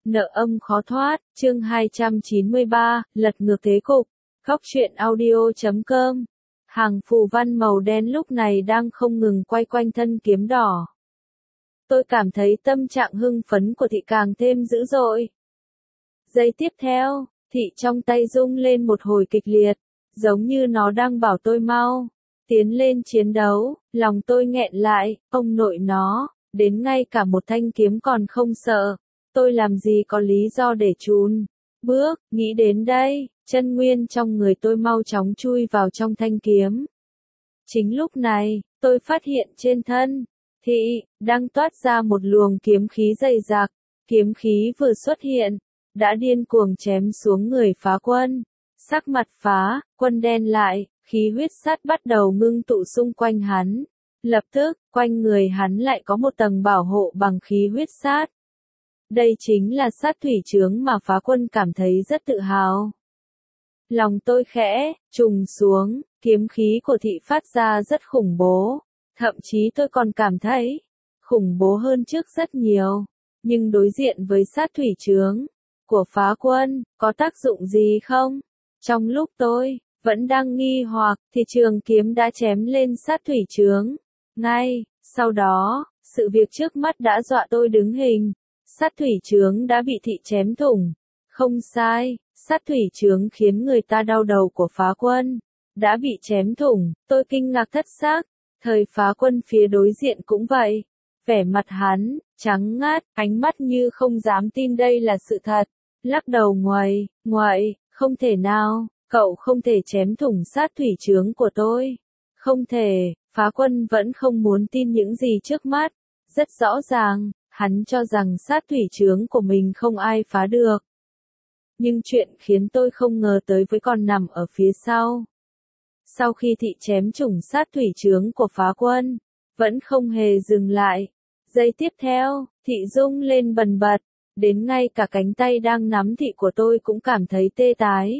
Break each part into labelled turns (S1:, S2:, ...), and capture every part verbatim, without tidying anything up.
S1: Nợ âm khó thoát, chương hai trăm chín mươi ba, lật ngược thế cục. Góc truyện audio chấm com. Hàng phù văn màu đen lúc này đang không ngừng quay quanh thân kiếm đỏ. Tôi cảm thấy tâm trạng hưng phấn của thị càng thêm dữ dội. Giây tiếp theo, thị trong tay rung lên một hồi kịch liệt, giống như nó đang bảo tôi mau tiến lên chiến đấu. Lòng tôi nghẹn lại, ông nội nó, đến ngay cả một thanh kiếm còn không sợ. Tôi làm gì có lý do để chùn bước, nghĩ đến đây, chân nguyên trong người tôi mau chóng chui vào trong thanh kiếm. Chính lúc này, tôi phát hiện trên thân thị đang toát ra một luồng kiếm khí dày dặc. Kiếm khí vừa xuất hiện, đã điên cuồng chém xuống người Phá Quân. Sắc mặt Phá Quân đen lại, khí huyết sát bắt đầu ngưng tụ xung quanh hắn. Lập tức, quanh người hắn lại có một tầng bảo hộ bằng khí huyết sát. Đây chính là sát thủy chướng mà Phá Quân cảm thấy rất tự hào. Lòng tôi khẽ trùng xuống, kiếm khí của thị phát ra rất khủng bố. Thậm chí tôi còn cảm thấy khủng bố hơn trước rất nhiều. Nhưng đối diện với sát thủy chướng của Phá Quân, có tác dụng gì không? Trong lúc tôi vẫn đang nghi hoặc, thì trường kiếm đã chém lên sát thủy chướng. Ngay sau đó, sự việc trước mắt đã dọa tôi đứng hình. Sát thủy chướng đã bị thị chém thủng. Không sai, sát thủy chướng khiến người ta đau đầu của Phá Quân đã bị chém thủng. Tôi kinh ngạc thất xác. Thời Phá Quân phía đối diện cũng vậy. Vẻ mặt hắn trắng ngắt, ánh mắt như không dám tin đây là sự thật. Lắc đầu ngoài, ngoài, không thể nào, cậu không thể chém thủng sát thủy chướng của tôi. Không thể, Phá Quân vẫn không muốn tin những gì trước mắt. Rất rõ ràng, hắn cho rằng sát thủy chướng của mình không ai phá được. Nhưng chuyện khiến tôi không ngờ tới với còn nằm ở phía sau. Sau khi thị chém trùng sát thủy chướng của Phá Quân, vẫn không hề dừng lại. Giây tiếp theo, thị rung lên bần bật, đến ngay cả cánh tay đang nắm thị của tôi cũng cảm thấy tê tái.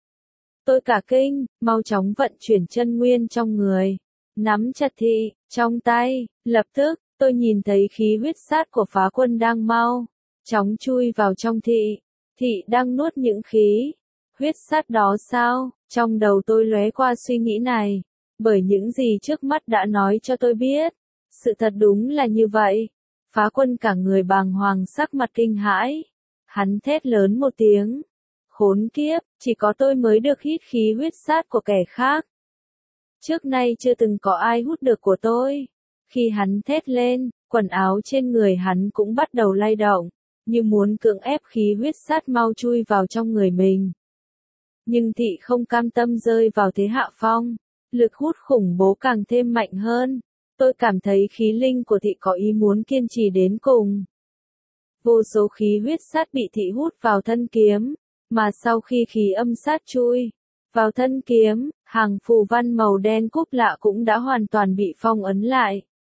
S1: Tôi cả kinh, mau chóng vận chuyển chân nguyên trong người, nắm chặt thị trong tay. Lập tức, tôi nhìn thấy khí huyết sát của Phá Quân đang mau chóng chui vào trong thị. Thị đang nuốt những khí huyết sát đó sao? Trong đầu tôi lóe qua suy nghĩ này, bởi những gì trước mắt đã nói cho tôi biết. Sự thật đúng là như vậy. Phá Quân cả người bàng hoàng, sắc mặt kinh hãi. Hắn thét lớn một tiếng. Khốn kiếp, chỉ có tôi mới được hít khí huyết sát của kẻ khác. Trước nay chưa từng có ai hút được của tôi. Khi hắn thét lên, quần áo trên người hắn cũng bắt đầu lay động, như muốn cưỡng ép khí huyết sát mau chui vào trong người mình. Nhưng thị không cam tâm rơi vào thế hạ phong, lực hút khủng bố càng thêm mạnh hơn. Tôi cảm thấy khí linh của thị có ý muốn kiên trì đến cùng. Vô số khí huyết sát bị thị hút vào thân kiếm, mà sau khi khí âm sát chui vào thân kiếm, hàng phù văn màu đen cúp lạ cũng đã hoàn toàn bị phong ấn lại.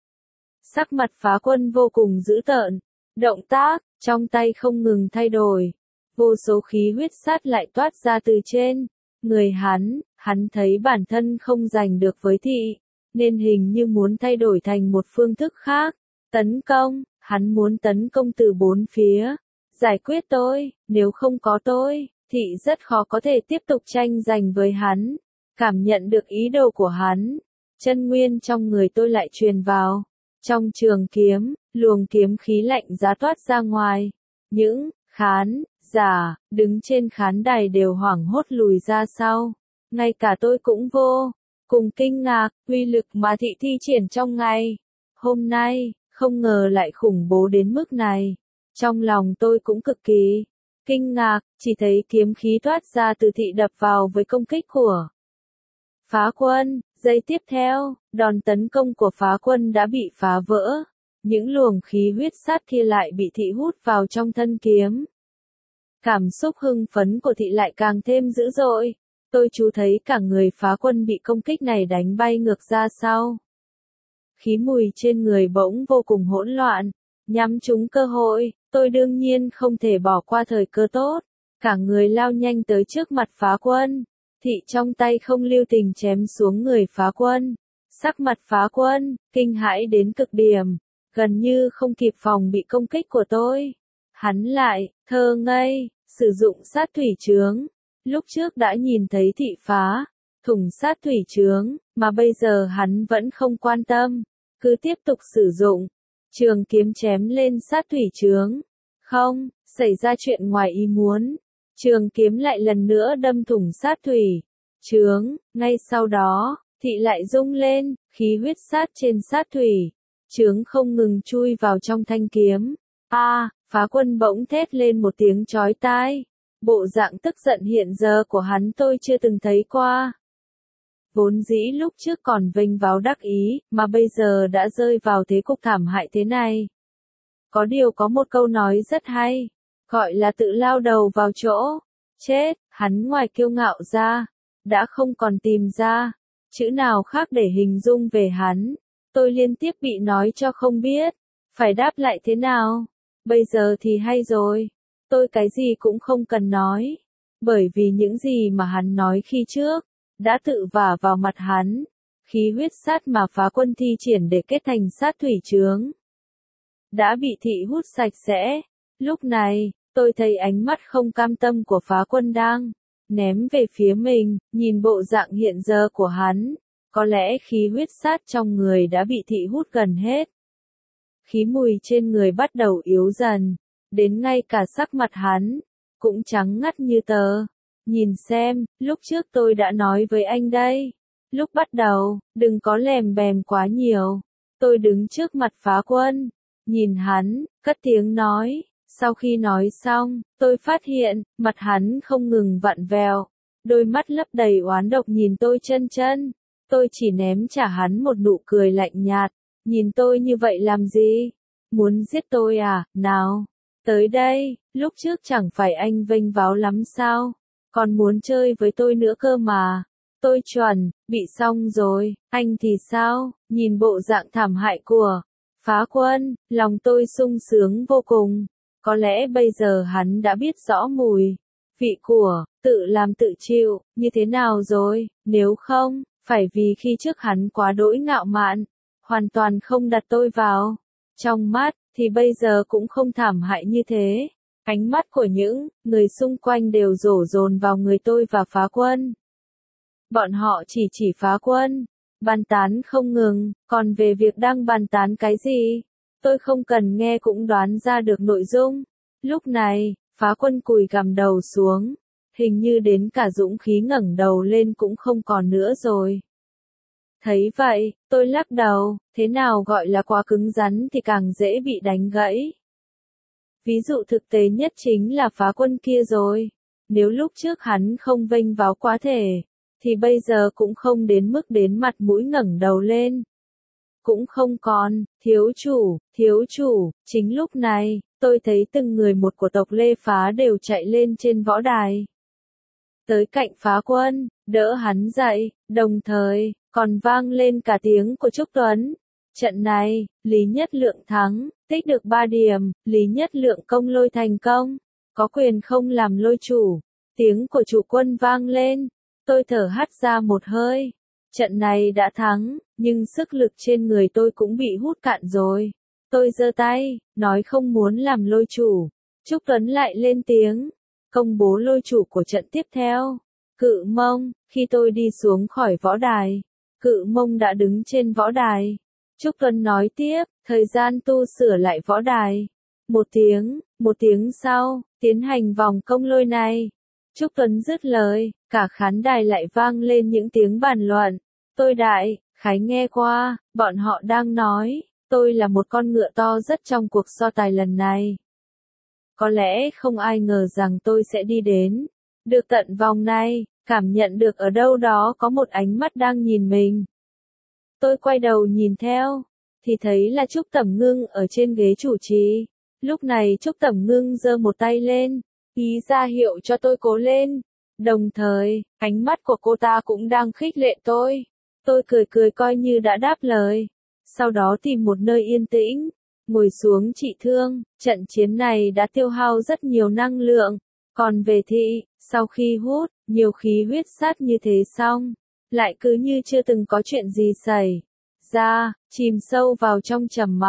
S1: Sắc mặt Phá Quân vô cùng dữ tợn, động tác trong tay không ngừng thay đổi. Vô số khí huyết sát lại toát ra từ trên người hắn. Hắn thấy bản thân không giành được với thị, nên hình như muốn thay đổi thành một phương thức khác. Tấn công, hắn muốn tấn công từ bốn phía. Giải quyết tôi, nếu không có tôi, thị rất khó có thể tiếp tục tranh giành với hắn. Cảm nhận được ý đồ của hắn, chân nguyên trong người tôi lại truyền vào. Trong trường kiếm, luồng kiếm khí lạnh giá toát ra ngoài. Những khán giả đứng trên khán đài đều hoảng hốt lùi ra sau. Ngay cả tôi cũng vô cùng kinh ngạc, uy lực mà thị thi triển trong ngày hôm nay, không ngờ lại khủng bố đến mức này. Trong lòng tôi cũng cực kỳ kinh ngạc, chỉ thấy kiếm khí toát ra từ thị đập vào với công kích của Phá Quân. Giây tiếp theo, đòn tấn công của Phá Quân đã bị phá vỡ. Những luồng khí huyết sát kia lại bị thị hút vào trong thân kiếm. Cảm xúc hưng phấn của thị lại càng thêm dữ dội. Tôi chú thấy cả người Phá Quân bị công kích này đánh bay ngược ra sau. Khí mùi trên người bỗng vô cùng hỗn loạn. Nhắm trúng cơ hội, tôi đương nhiên không thể bỏ qua thời cơ tốt. Cả người lao nhanh tới trước mặt Phá Quân. Thị trong tay không lưu tình chém xuống người Phá Quân. Sắc mặt Phá Quân kinh hãi đến cực điểm, gần như không kịp phòng bị công kích của tôi. Hắn lại, thơ ngây, sử dụng sát thủy chướng. Lúc trước đã nhìn thấy thị phá, thủng sát thủy chướng, mà bây giờ hắn vẫn không quan tâm, cứ tiếp tục sử dụng. Trường kiếm chém lên sát thủy chướng. Không, xảy ra chuyện ngoài ý muốn. Trường kiếm lại lần nữa đâm thủng sát thủy chướng, ngay sau đó, thị lại rung lên, khí huyết sát trên sát thủy chướng không ngừng chui vào trong thanh kiếm. A, à, Phá Quân bỗng thét lên một tiếng chói tai. Bộ dạng tức giận hiện giờ của hắn tôi chưa từng thấy qua. Vốn dĩ lúc trước còn vênh váo đắc ý, mà bây giờ đã rơi vào thế cục thảm hại thế này. Có điều có một câu nói rất hay, gọi là tự lao đầu vào chỗ. Chết, hắn ngoài kiêu ngạo ra, đã không còn tìm ra chữ nào khác để hình dung về hắn. Tôi liên tiếp bị nói cho không biết, phải đáp lại thế nào. Bây giờ thì hay rồi, tôi cái gì cũng không cần nói, bởi vì những gì mà hắn nói khi trước, đã tự vả vào mặt hắn. Khí huyết sát mà Phá Quân thi triển để kết thành sát thủy chướng, đã bị thị hút sạch sẽ. Lúc này, tôi thấy ánh mắt không cam tâm của Phá Quân đang ném về phía mình, nhìn bộ dạng hiện giờ của hắn, có lẽ khí huyết sát trong người đã bị thị hút gần hết. Khí mùi trên người bắt đầu yếu dần, đến ngay cả sắc mặt hắn cũng trắng ngắt như tờ. Nhìn xem, lúc trước tôi đã nói với anh đây, lúc bắt đầu, đừng có lèm bèm quá nhiều. Tôi đứng trước mặt Phá Quân, nhìn hắn, cất tiếng nói. Sau khi nói xong, tôi phát hiện, mặt hắn không ngừng vặn vẹo, đôi mắt lấp đầy oán độc nhìn tôi chân chân. Tôi chỉ ném trả hắn một nụ cười lạnh nhạt, nhìn tôi như vậy làm gì? Muốn giết tôi à? Nào, tới đây, lúc trước chẳng phải anh vênh váo lắm sao? Còn muốn chơi với tôi nữa cơ mà. Tôi chuẩn, bị xong rồi, anh thì sao? Nhìn bộ dạng thảm hại của Phá Quân, lòng tôi sung sướng vô cùng. Có lẽ bây giờ hắn đã biết rõ mùi vị của tự làm tự chịu như thế nào rồi, nếu không, phải vì khi trước hắn quá đỗi ngạo mạn, hoàn toàn không đặt tôi vào trong mắt, thì bây giờ cũng không thảm hại như thế. Ánh mắt của những người xung quanh đều đổ dồn vào người tôi và Phá Quân. Bọn họ chỉ chỉ Phá Quân, bàn tán không ngừng, còn về việc đang bàn tán cái gì, tôi không cần nghe cũng đoán ra được nội dung. Lúc này, Phá Quân cùi gằm đầu xuống, hình như đến cả dũng khí ngẩng đầu lên cũng không còn nữa rồi. Thấy vậy, tôi lắc đầu, thế nào gọi là quá cứng rắn thì càng dễ bị đánh gãy. Ví dụ thực tế nhất chính là Phá Quân kia rồi. Nếu lúc trước hắn không vênh váo quá thể, thì bây giờ cũng không đến mức đến mặt mũi ngẩng đầu lên. Cũng không còn, thiếu chủ, thiếu chủ. Chính lúc này, tôi thấy từng người một của tộc Lê Phá đều chạy lên trên võ đài. Tới cạnh Phá Quân, đỡ hắn dậy, đồng thời, còn vang lên cả tiếng của Trúc Tuấn. Trận này, Lý Nhất Lượng thắng, tích được ba điểm, Lý Nhất Lượng công lôi thành công, có quyền không làm lôi chủ. Tiếng của chủ quân vang lên, tôi thở hắt ra một hơi. Trận này đã thắng, nhưng sức lực trên người tôi cũng bị hút cạn rồi. Tôi giơ tay, nói không muốn làm lôi chủ. Trúc Tuấn lại lên tiếng, công bố lôi chủ của trận tiếp theo. Cự Mông. Khi tôi đi xuống khỏi võ đài, Cự Mông đã đứng trên võ đài. Trúc Tuấn nói tiếp, thời gian tu sửa lại võ đài. Một tiếng, một tiếng sau, tiến hành vòng công lôi này. Trúc Tuấn dứt lời, cả khán đài lại vang lên những tiếng bàn luận. Tôi đại khái nghe qua, bọn họ đang nói, tôi là một con ngựa to rất trong cuộc so tài lần này. Có lẽ không ai ngờ rằng tôi sẽ đi đến được tận vòng này, cảm nhận được ở đâu đó có một ánh mắt đang nhìn mình. Tôi quay đầu nhìn theo, thì thấy là Trúc Tẩm Ngưng ở trên ghế chủ trì. Lúc này Trúc Tẩm Ngưng giơ một tay lên, ý ra hiệu cho tôi cố lên. Đồng thời, ánh mắt của cô ta cũng đang khích lệ tôi. Tôi cười cười coi như đã đáp lời. Sau đó tìm một nơi yên tĩnh, ngồi xuống trị thương. Trận chiến này đã tiêu hao rất nhiều năng lượng. Còn về thị, sau khi hút nhiều khí huyết sát như thế xong, lại cứ như chưa từng có chuyện gì xảy ra, chìm sâu vào trong trầm mặc.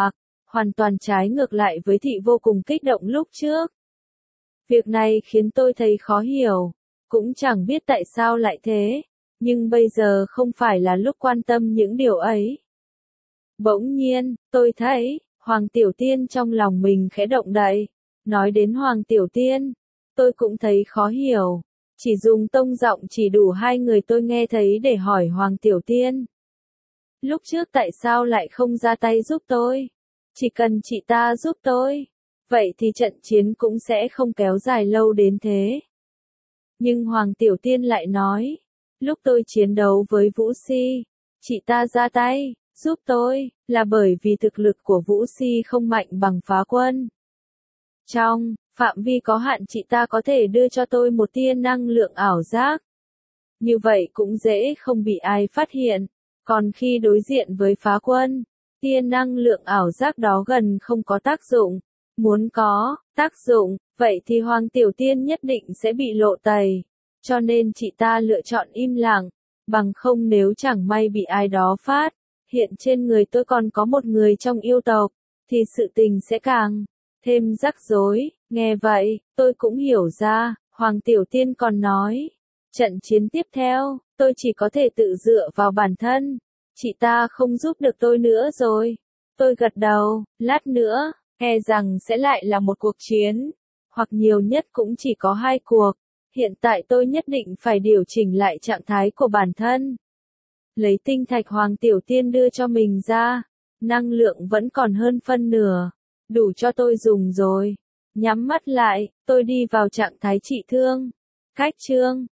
S1: hoàn toàn trái ngược lại với thị vô cùng kích động lúc trước. Việc này khiến tôi thấy khó hiểu, cũng chẳng biết tại sao lại thế, nhưng bây giờ không phải là lúc quan tâm những điều ấy. Bỗng nhiên, tôi thấy, Hoàng Tiểu Tiên trong lòng mình khẽ động đậy. Nói đến Hoàng Tiểu Tiên, tôi cũng thấy khó hiểu. Chỉ dùng tông giọng chỉ đủ hai người tôi nghe thấy để hỏi Hoàng Tiểu Tiên. Lúc trước tại sao lại không ra tay giúp tôi? Chỉ cần chị ta giúp tôi, vậy thì trận chiến cũng sẽ không kéo dài lâu đến thế. Nhưng Hoàng Tiểu Tiên lại nói, lúc tôi chiến đấu với Vũ Si, chị ta ra tay, giúp tôi, là bởi vì thực lực của Vũ Si không mạnh bằng Phá Quân. Trong phạm vi có hạn chị ta có thể đưa cho tôi một tia năng lượng ảo giác. Như vậy cũng dễ không bị ai phát hiện. Còn khi đối diện với Phá Quân, tia năng lượng ảo giác đó gần không có tác dụng. Muốn có tác dụng, vậy thì Hoàng Tiểu Tiên nhất định sẽ bị lộ tẩy. Cho nên chị ta lựa chọn im lặng, bằng không nếu chẳng may bị ai đó phát hiện trên người tôi còn có một người trong yêu tộc, thì sự tình sẽ càng thêm rắc rối. Nghe vậy, tôi cũng hiểu ra, Hoàng Tiểu Tiên còn nói, trận chiến tiếp theo, tôi chỉ có thể tự dựa vào bản thân, chị ta không giúp được tôi nữa rồi. Tôi gật đầu, lát nữa, e rằng sẽ lại là một cuộc chiến, hoặc nhiều nhất cũng chỉ có hai cuộc. Hiện tại tôi nhất định phải điều chỉnh lại trạng thái của bản thân. Lấy tinh thạch Hoàng Tiểu Tiên đưa cho mình ra, năng lượng vẫn còn hơn phân nửa, đủ cho tôi dùng rồi. Nhắm mắt lại, tôi đi vào trạng thái trị thương. Cách chương